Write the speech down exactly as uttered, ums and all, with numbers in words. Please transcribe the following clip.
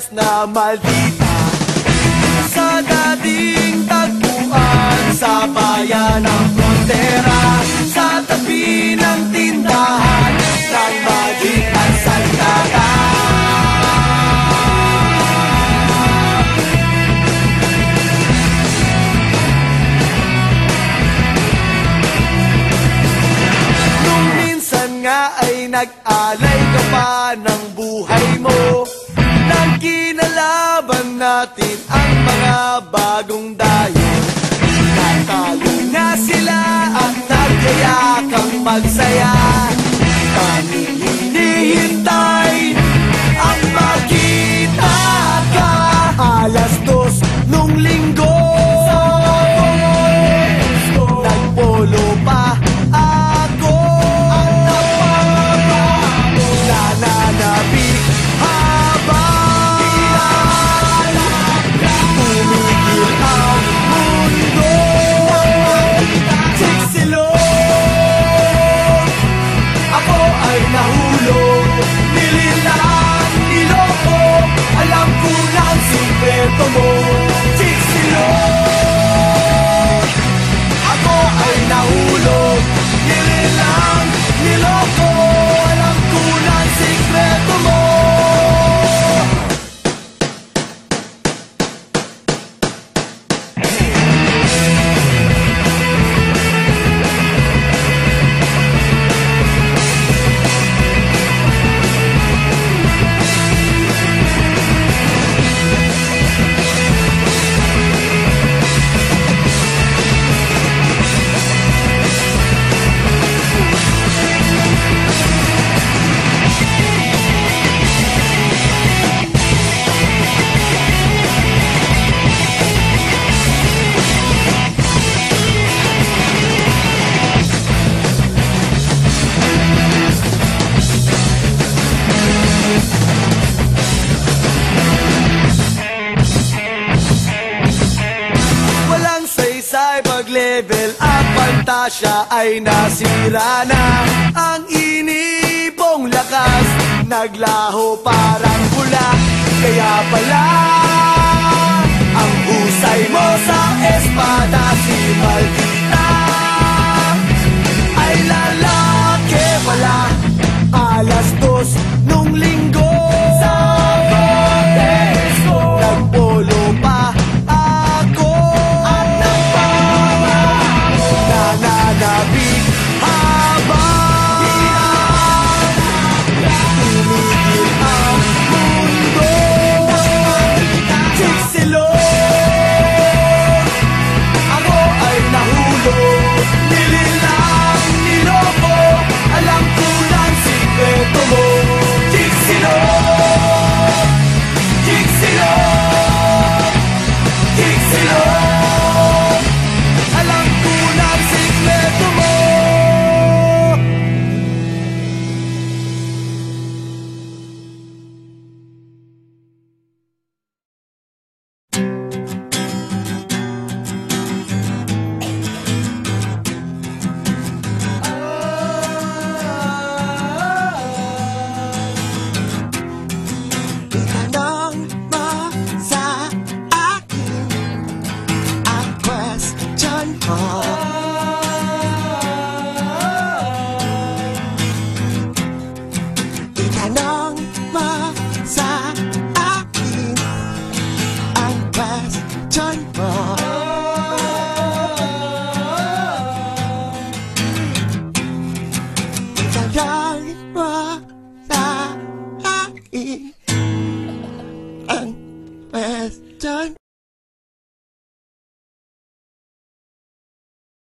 Marias na maldita. Sa dating tagpuan sa bayan ng frontera, sa tabi ng tindahan ng Magic at Santana. Nung minsan nga ay nag-alay ka pa ng buhay mo, nang kinalaban natin ang mga bagong dayo. Natalo na sila at nagyayakang magsaya. Tanging hinihintay ang makita ka. Alas dos nung linggo, nagpolo pa ako. Nananabik mo, Chicxulub. Ako ay nahulog, nililang, niloko. Alam ko na ang sikreto mo. Pag-level up, pantasya ay nasira na. Ang inipong lakas naglaho parang bula. Kaya pala ang husay mo sa espada, si